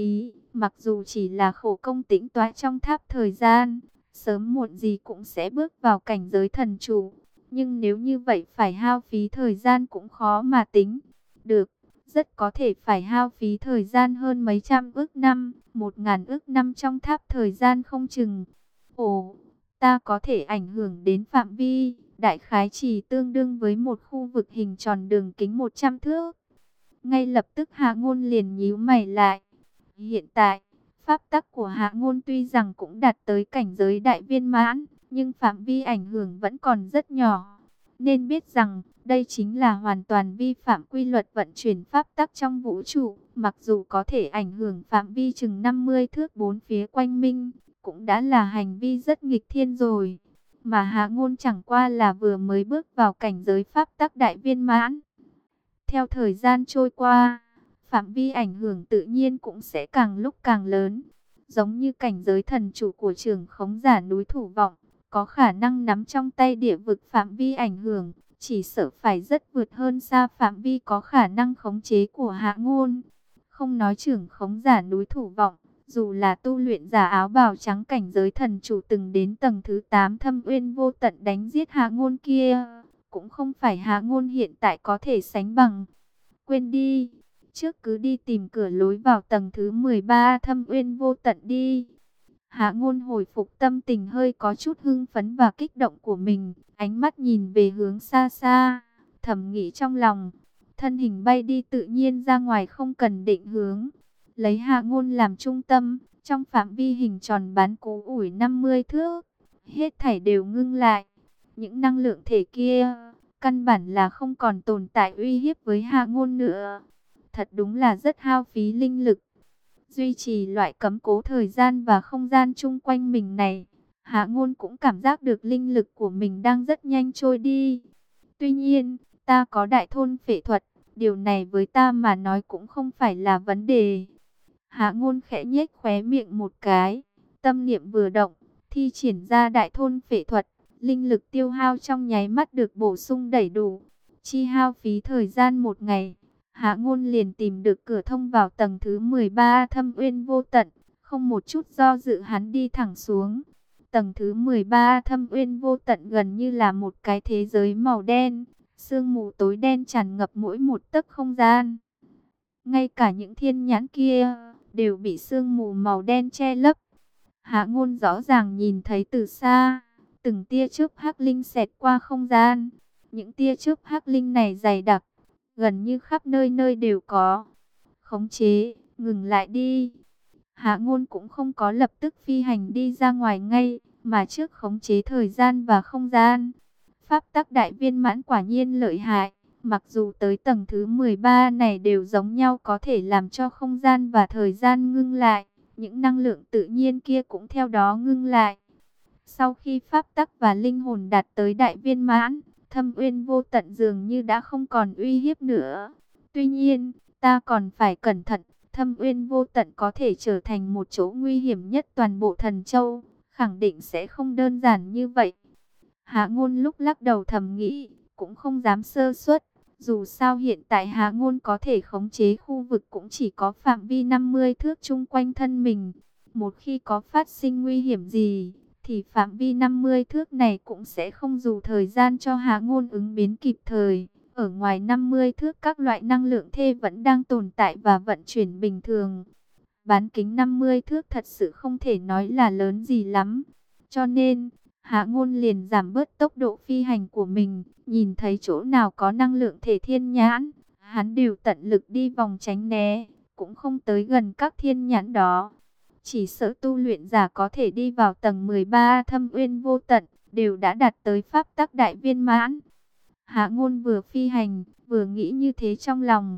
Speaker 1: Mặc dù chỉ là khổ công tĩnh tọa trong tháp thời gian, sớm muộn gì cũng sẽ bước vào cảnh giới thần chủ. Nhưng nếu như vậy phải hao phí thời gian cũng khó mà tính được. Rất có thể phải hao phí thời gian hơn mấy trăm ức năm, 1000 ức năm trong tháp thời gian không chừng. Ồ, ta có thể ảnh hưởng đến phạm vi, đại khái chỉ tương đương với một khu vực hình tròn đường kính 100 thước. Ngay lập tức Hạ Ngôn liền nhíu mày lại. Hiện tại, pháp tắc của Hạ Ngôn tuy rằng cũng đạt tới cảnh giới đại viên mãn, nhưng phạm vi ảnh hưởng vẫn còn rất nhỏ. Nên biết rằng, đây chính là hoàn toàn vi phạm quy luật vận chuyển pháp tắc trong vũ trụ. Mặc dù có thể ảnh hưởng phạm vi chừng 50 thước bốn phía quanh minh, cũng đã là hành vi rất nghịch thiên rồi. Mà Hạ Ngôn chẳng qua là vừa mới bước vào cảnh giới pháp tắc đại viên mãn. Theo thời gian trôi qua, phạm vi ảnh hưởng tự nhiên cũng sẽ càng lúc càng lớn. Giống như cảnh giới thần chủ của Trưởng Khống Giả núi Thủ Vọng, có khả năng nắm trong tay địa vực phạm vi ảnh hưởng, chỉ sợ phải rất vượt hơn xa phạm vi có khả năng khống chế của Hạ Ngôn. Không nói Trưởng Khống Giả núi Thủ Vọng, dù là tu luyện giả áo bào trắng cảnh giới thần chủ từng đến tầng thứ 8 Thâm Uyên Vô Tận đánh giết Hạ Ngôn kia, cũng không phải Hạ Ngôn hiện tại có thể sánh bằng. Quên đi, trước cứ đi tìm cửa lối vào tầng thứ 13 Thâm Uyên Vô Tận đi. Hạ Ngôn hồi phục tâm tình hơi có chút hưng phấn và kích động của mình, ánh mắt nhìn về hướng xa xa, thầm nghĩ trong lòng, thân hình bay đi tự nhiên ra ngoài không cần định hướng. Lấy Hạ Ngôn làm trung tâm, trong phạm vi hình tròn bán cố ủi 50 thước, hết thảy đều ngưng lại. Những năng lượng thể kia, căn bản là không còn tồn tại uy hiếp với Hạ Ngôn nữa. Thật đúng là rất hao phí linh lực. Duy trì loại cấm cố thời gian và không gian chung quanh mình này, Hạ Ngôn cũng cảm giác được linh lực của mình đang rất nhanh trôi đi. Tuy nhiên, ta có đại thôn phệ thuật, điều này với ta mà nói cũng không phải là vấn đề. Hạ Ngôn khẽ nhếch khóe miệng một cái, tâm niệm vừa động, thi triển ra đại thôn phệ thuật, linh lực tiêu hao trong nháy mắt được bổ sung đầy đủ. Chi hao phí thời gian một ngày, Hạ Ngôn liền tìm được cửa thông vào tầng thứ 13 Thâm Uyên Vô Tận, không một chút do dự hắn đi thẳng xuống. Tầng thứ 13 Thâm Uyên Vô Tận gần như là một cái thế giới màu đen, sương mù tối đen tràn ngập mỗi một tấc không gian. Ngay cả những thiên nhãn kia đều bị sương mù màu đen che lấp. Hạ Ngôn rõ ràng nhìn thấy từ xa, từng tia chớp hắc linh xẹt qua không gian. Những tia chớp hắc linh này dày đặc, gần như khắp nơi nơi đều có. Khống chế, ngừng lại đi. Hạ Ngôn cũng không có lập tức phi hành đi ra ngoài ngay, mà trước khống chế thời gian và không gian. Pháp tắc đại viên mãn quả nhiên lợi hại. Mặc dù tới tầng thứ 13 này đều giống nhau có thể làm cho không gian và thời gian ngưng lại, những năng lượng tự nhiên kia cũng theo đó ngưng lại. Sau khi pháp tắc và linh hồn đạt tới đại viên mãn, Thâm Uyên Vô Tận dường như đã không còn uy hiếp nữa. Tuy nhiên, ta còn phải cẩn thận, Thâm Uyên Vô Tận có thể trở thành một chỗ nguy hiểm nhất toàn bộ Thần Châu, khẳng định sẽ không đơn giản như vậy. Hạ Ngôn lúc lắc đầu thầm nghĩ, cũng không dám sơ suất. Dù sao hiện tại Hạ Ngôn có thể khống chế khu vực cũng chỉ có phạm vi 50 thước chung quanh thân mình. Một khi có phát sinh nguy hiểm gì, thì phạm vi 50 thước này cũng sẽ không dù thời gian cho Hạ Ngôn ứng biến kịp thời. Ở ngoài 50 thước các loại năng lượng thê vẫn đang tồn tại và vận chuyển bình thường. Bán kính 50 thước thật sự không thể nói là lớn gì lắm. Cho nên, Hạ Ngôn liền giảm bớt tốc độ phi hành của mình, nhìn thấy chỗ nào có năng lượng thể thiên nhãn, hắn đều tận lực đi vòng tránh né, cũng không tới gần các thiên nhãn đó. Chỉ sợ tu luyện giả có thể đi vào tầng 13 Thâm Uyên Vô Tận, đều đã đạt tới pháp tắc đại viên mãn. Hạ Ngôn vừa phi hành, vừa nghĩ như thế trong lòng.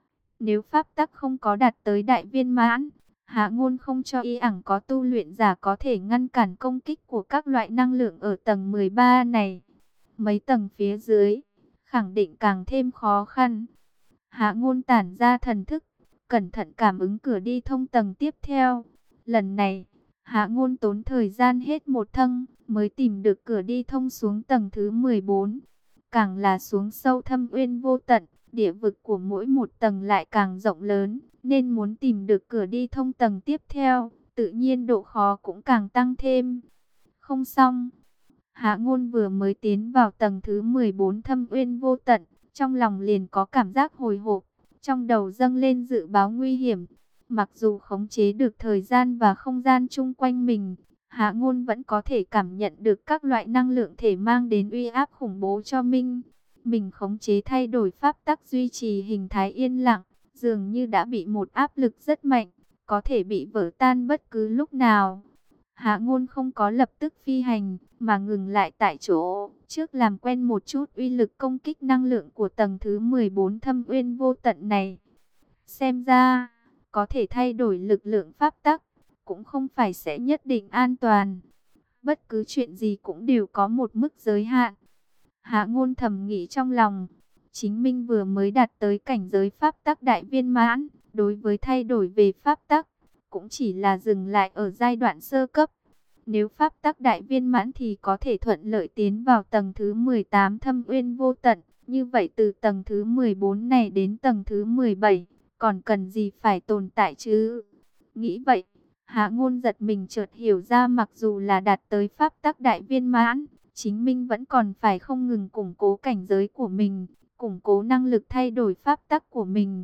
Speaker 1: Nếu pháp tắc không có đạt tới đại viên mãn, Hạ Ngôn không cho ý ẳng có tu luyện giả có thể ngăn cản công kích của các loại năng lượng ở tầng 13 này. Mấy tầng phía dưới, khẳng định càng thêm khó khăn. Hạ Ngôn tản ra thần thức, cẩn thận cảm ứng cửa đi thông tầng tiếp theo. Lần này, Hạ Ngôn tốn thời gian hết một thâng, mới tìm được cửa đi thông xuống tầng thứ 14. Càng là xuống sâu Thâm Uyên Vô Tận, địa vực của mỗi một tầng lại càng rộng lớn, nên muốn tìm được cửa đi thông tầng tiếp theo, tự nhiên độ khó cũng càng tăng thêm. Không xong, Hạ Ngôn vừa mới tiến vào tầng thứ 14 Thâm Uyên Vô Tận, trong lòng liền có cảm giác hồi hộp, trong đầu dâng lên dự báo nguy hiểm. Mặc dù khống chế được thời gian và không gian chung quanh mình, Hạ Ngôn vẫn có thể cảm nhận được các loại năng lượng thể mang đến uy áp khủng bố cho mình. Mình khống chế thay đổi pháp tắc duy trì hình thái yên lặng, dường như đã bị một áp lực rất mạnh, có thể bị vỡ tan bất cứ lúc nào. Hạ Ngôn không có lập tức phi hành, mà ngừng lại tại chỗ, trước làm quen một chút uy lực công kích năng lượng của tầng thứ 14 Thâm Uyên Vô Tận này. Xem ra, có thể thay đổi lực lượng pháp tắc, cũng không phải sẽ nhất định an toàn. Bất cứ chuyện gì cũng đều có một mức giới hạn. Hạ Ngôn thầm nghĩ trong lòng, chính mình vừa mới đạt tới cảnh giới pháp tắc đại viên mãn, đối với thay đổi về pháp tắc, cũng chỉ là dừng lại ở giai đoạn sơ cấp. Nếu pháp tắc đại viên mãn thì có thể thuận lợi tiến vào tầng thứ 18 Thâm Uyên Vô Tận. Như vậy từ tầng thứ 14 này đến tầng thứ 17, còn cần gì phải tồn tại chứ? Nghĩ vậy, Hạ Ngôn giật mình chợt hiểu ra, mặc dù là đạt tới pháp tắc đại viên mãn, chính mình vẫn còn phải không ngừng củng cố cảnh giới của mình, củng cố năng lực thay đổi pháp tắc của mình.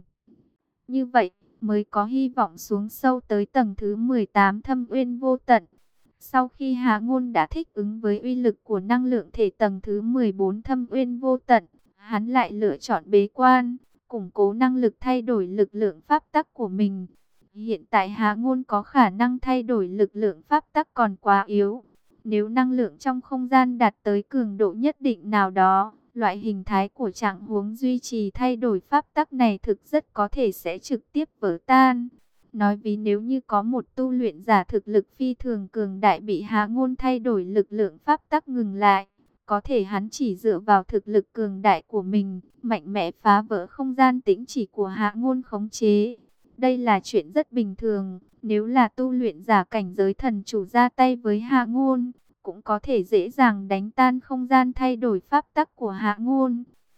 Speaker 1: Như vậy, mới có hy vọng xuống sâu tới tầng thứ 18 Thâm Uyên Vô Tận. Sau khi Hạ Ngôn đã thích ứng với uy lực của năng lượng thể tầng thứ 14 Thâm Uyên Vô Tận, hắn lại lựa chọn bế quan, củng cố năng lực thay đổi lực lượng pháp tắc của mình. Hiện tại Hạ Ngôn có khả năng thay đổi lực lượng pháp tắc còn quá yếu. Nếu năng lượng trong không gian đạt tới cường độ nhất định nào đó, loại hình thái của trạng huống duy trì thay đổi pháp tắc này thực rất có thể sẽ trực tiếp vỡ tan. Nói ví nếu như có một tu luyện giả thực lực phi thường cường đại bị Hạ Ngôn thay đổi lực lượng pháp tắc ngừng lại, có thể hắn chỉ dựa vào thực lực cường đại của mình, mạnh mẽ phá vỡ không gian tĩnh chỉ của Hạ Ngôn khống chế. Đây là chuyện rất bình thường, nếu là tu luyện giả cảnh giới thần chủ ra tay với Hạ Ngôn, cũng có thể dễ dàng đánh tan không gian thay đổi pháp tắc của Hạ Ngôn.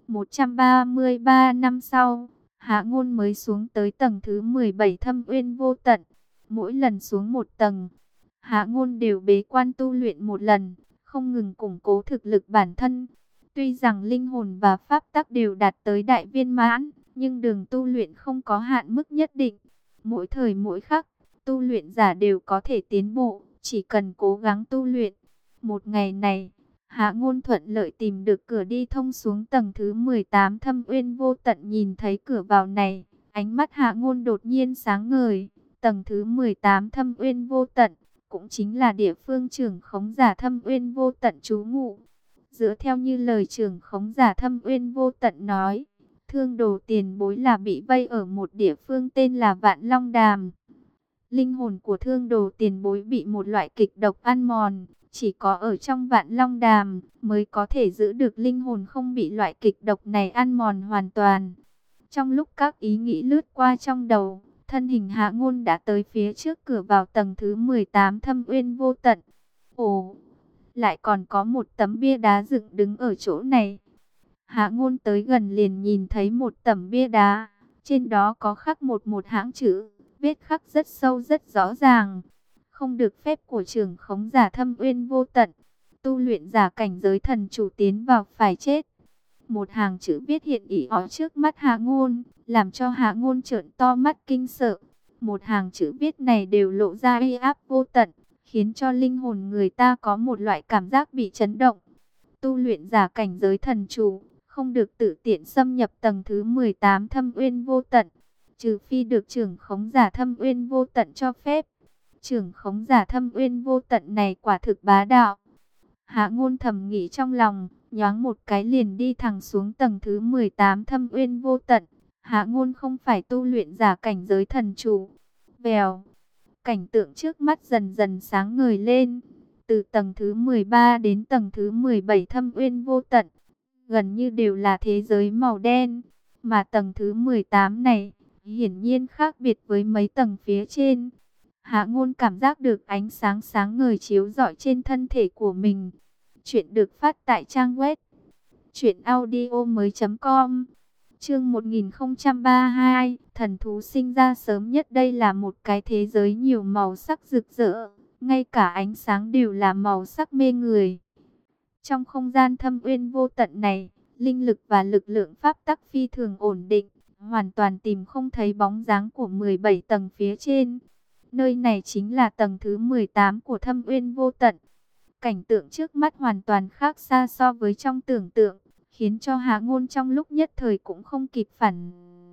Speaker 1: 133 năm sau, Hạ Ngôn mới xuống tới tầng thứ 17 Thâm Uyên Vô Tận. Mỗi lần xuống một tầng, Hạ Ngôn đều bế quan tu luyện một lần, không ngừng củng cố thực lực bản thân. Tuy rằng linh hồn và pháp tắc đều đạt tới đại viên mãn, nhưng đường tu luyện không có hạn mức nhất định. Mỗi thời mỗi khắc, tu luyện giả đều có thể tiến bộ, chỉ cần cố gắng tu luyện. Một ngày này, Hạ Ngôn thuận lợi tìm được cửa đi thông xuống tầng thứ 18 Thâm Uyên Vô Tận. Nhìn thấy cửa vào này, ánh mắt Hạ Ngôn đột nhiên sáng ngời. Tầng thứ 18 Thâm Uyên Vô Tận, cũng chính là địa phương trưởng khống giả Thâm Uyên Vô Tận trú ngụ. Dựa theo như lời trưởng khống giả Thâm Uyên Vô Tận nói, Thương Đồ tiền bối là bị vây ở một địa phương tên là Vạn Long Đàm. Linh hồn của Thương Đồ tiền bối bị một loại kịch độc ăn mòn, chỉ có ở trong Vạn Long Đàm mới có thể giữ được linh hồn không bị loại kịch độc này ăn mòn hoàn toàn. Trong lúc các ý nghĩ lướt qua trong đầu, thân hình Hạ Ngôn đã tới phía trước cửa vào tầng thứ 18 Thâm Uyên Vô Tận. Ồ, lại còn có một tấm bia đá dựng đứng ở chỗ này. Hạ Ngôn tới gần liền nhìn thấy một tấm bia đá, trên đó có khắc một hàng chữ, vết khắc rất sâu rất rõ ràng. Không được phép của trưởng khống giả Thâm Uyên Vô Tận, tu luyện giả cảnh giới thần chủ tiến vào phải chết. Một hàng chữ viết hiện ỉ ỏi trước mắt Hạ Ngôn, làm cho Hạ Ngôn trợn to mắt kinh sợ. Một hàng chữ viết này đều lộ ra uy áp vô tận, khiến cho linh hồn người ta có một loại cảm giác bị chấn động. Tu luyện giả cảnh giới thần chủ, không được tự tiện xâm nhập tầng thứ 18 Thâm Uyên Vô Tận, trừ phi được trưởng khống giả Thâm Uyên Vô Tận cho phép. Trưởng khống giả Thâm Uyên Vô Tận này quả thực bá đạo. Hạ Ngôn thầm nghĩ trong lòng, nhoáng một cái liền đi thẳng xuống tầng thứ 18 Thâm Uyên Vô Tận. Hạ Ngôn không phải tu luyện giả cảnh giới thần chủ. Vèo, cảnh tượng trước mắt dần dần sáng ngời lên. Từ tầng thứ 13 đến tầng thứ 17 Thâm Uyên Vô Tận, gần như đều là thế giới màu đen. Mà tầng thứ 18 này, hiển nhiên khác biệt với mấy tầng phía trên. Hạ Ngôn cảm giác được ánh sáng sáng ngời chiếu rọi trên thân thể của mình. Chuyện được phát tại trang web truyệnaudiomoi.com. Chương 1032, thần thú sinh ra sớm nhất. Đây là một cái thế giới nhiều màu sắc rực rỡ, ngay cả ánh sáng đều là màu sắc mê người. Trong không gian thâm uyên vô tận này, linh lực và lực lượng pháp tắc phi thường ổn định, hoàn toàn tìm không thấy bóng dáng của 17 tầng phía trên. Nơi này chính là tầng thứ 18 của thâm uyên vô tận. Cảnh tượng trước mắt hoàn toàn khác xa so với trong tưởng tượng, khiến cho Hạ Ngôn trong lúc nhất thời cũng không kịp phản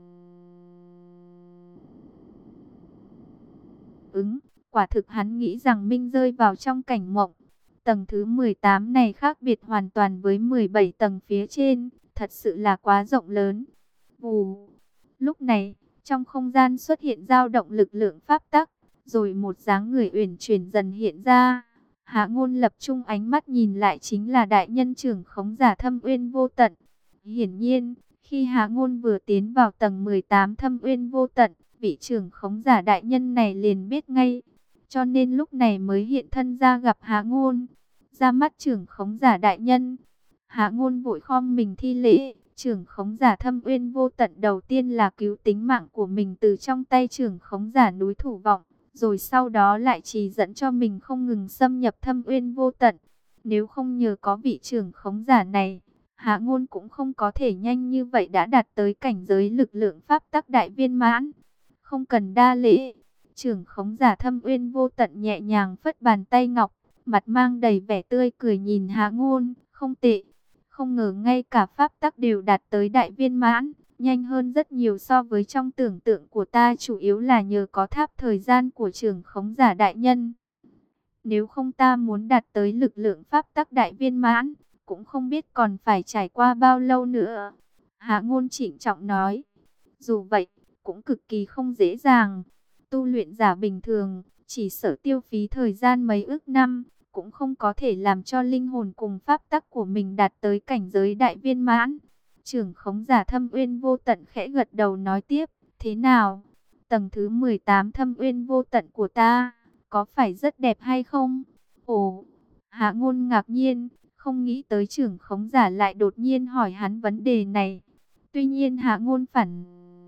Speaker 1: ứng. Quả thực hắn nghĩ rằng mình rơi vào trong cảnh mộng. Tầng thứ 18 này khác biệt hoàn toàn với 17 tầng phía trên, thật sự là quá rộng lớn. Vù. Lúc này, trong không gian xuất hiện dao động lực lượng pháp tắc, rồi một dáng người uyển chuyển dần hiện ra. Hạ Ngôn lập trung ánh mắt nhìn lại chính là đại nhân trưởng khống giả thâm uyên vô tận. Hiển nhiên, khi Hạ Ngôn vừa tiến vào tầng 18 thâm uyên vô tận, vị trưởng khống giả đại nhân này liền biết ngay, cho nên lúc này mới hiện thân ra gặp Hạ Ngôn. Ra mắt trưởng khống giả đại nhân, Hạ Ngôn vội khom mình thi lễ. Trưởng khống giả thâm uyên vô tận đầu tiên là cứu tính mạng của mình từ trong tay trưởng khống giả núi Thủ Vọng, rồi sau đó lại chỉ dẫn cho mình không ngừng xâm nhập thâm uyên vô tận. Nếu không nhờ có vị trưởng khống giả này, Hạ Ngôn cũng không có thể nhanh như vậy đã đạt tới cảnh giới lực lượng pháp tắc đại viên mãn. Không cần đa lễ, trưởng khống giả thâm uyên vô tận nhẹ nhàng phất bàn tay ngọc, mặt mang đầy vẻ tươi cười nhìn Hạ Ngôn. Không tệ, không ngờ ngay cả pháp tắc đều đạt tới đại viên mãn, nhanh hơn rất nhiều so với trong tưởng tượng của ta, chủ yếu là nhờ có tháp thời gian của trưởng khống giả đại nhân. Nếu không ta muốn đạt tới lực lượng pháp tắc đại viên mãn, cũng không biết còn phải trải qua bao lâu nữa. Hạ Ngôn trịnh trọng nói. Dù vậy, cũng cực kỳ không dễ dàng. Tu luyện giả bình thường, chỉ sợ tiêu phí thời gian mấy ức năm, cũng không có thể làm cho linh hồn cùng pháp tắc của mình đạt tới cảnh giới đại viên mãn. Trưởng khống giả thâm uyên vô tận khẽ gật đầu nói tiếp. Thế nào? Tầng thứ 18 thâm uyên vô tận của ta, có phải rất đẹp hay không? Ồ, Hạ Ngôn ngạc nhiên, không nghĩ tới trưởng khống giả lại đột nhiên hỏi hắn vấn đề này. Tuy nhiên Hạ Ngôn phản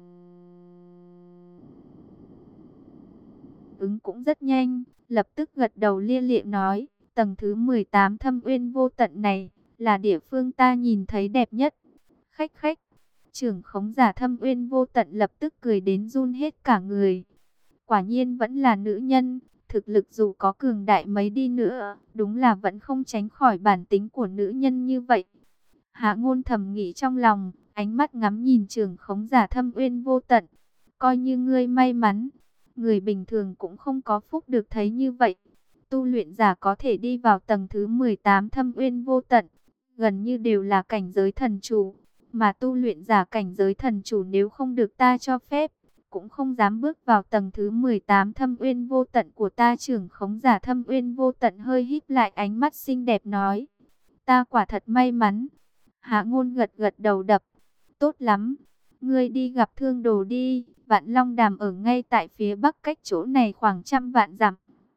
Speaker 1: ứng cũng rất nhanh, lập tức gật đầu lia lịa nói, tầng thứ 18 thâm uyên vô tận này, là địa phương ta nhìn thấy đẹp nhất. Khách khách, trưởng khống giả thâm uyên vô tận lập tức cười đến run hết cả người. Quả nhiên vẫn là nữ nhân, thực lực dù có cường đại mấy đi nữa, đúng là vẫn không tránh khỏi bản tính của nữ nhân như vậy. Hạ Ngôn thầm nghĩ trong lòng, ánh mắt ngắm nhìn trưởng khống giả thâm uyên vô tận. Coi như ngươi may mắn, người bình thường cũng không có phúc được thấy như vậy. Tu luyện giả có thể đi vào tầng thứ 18 thâm uyên vô tận, gần như đều là cảnh giới thần chủ. Mà tu luyện giả cảnh giới thần chủ nếu không được ta cho phép, cũng không dám bước vào tầng thứ 18 thâm uyên vô tận của ta. Trưởng khống giả thâm uyên vô tận hơi híp lại ánh mắt xinh đẹp nói. Ta quả thật may mắn. Hạ Ngôn gật gật đầu đập. Tốt lắm, ngươi đi gặp Thương Đồ đi. Vạn Long Đàm ở ngay tại phía bắc cách chỗ này khoảng 100 vạn dặm.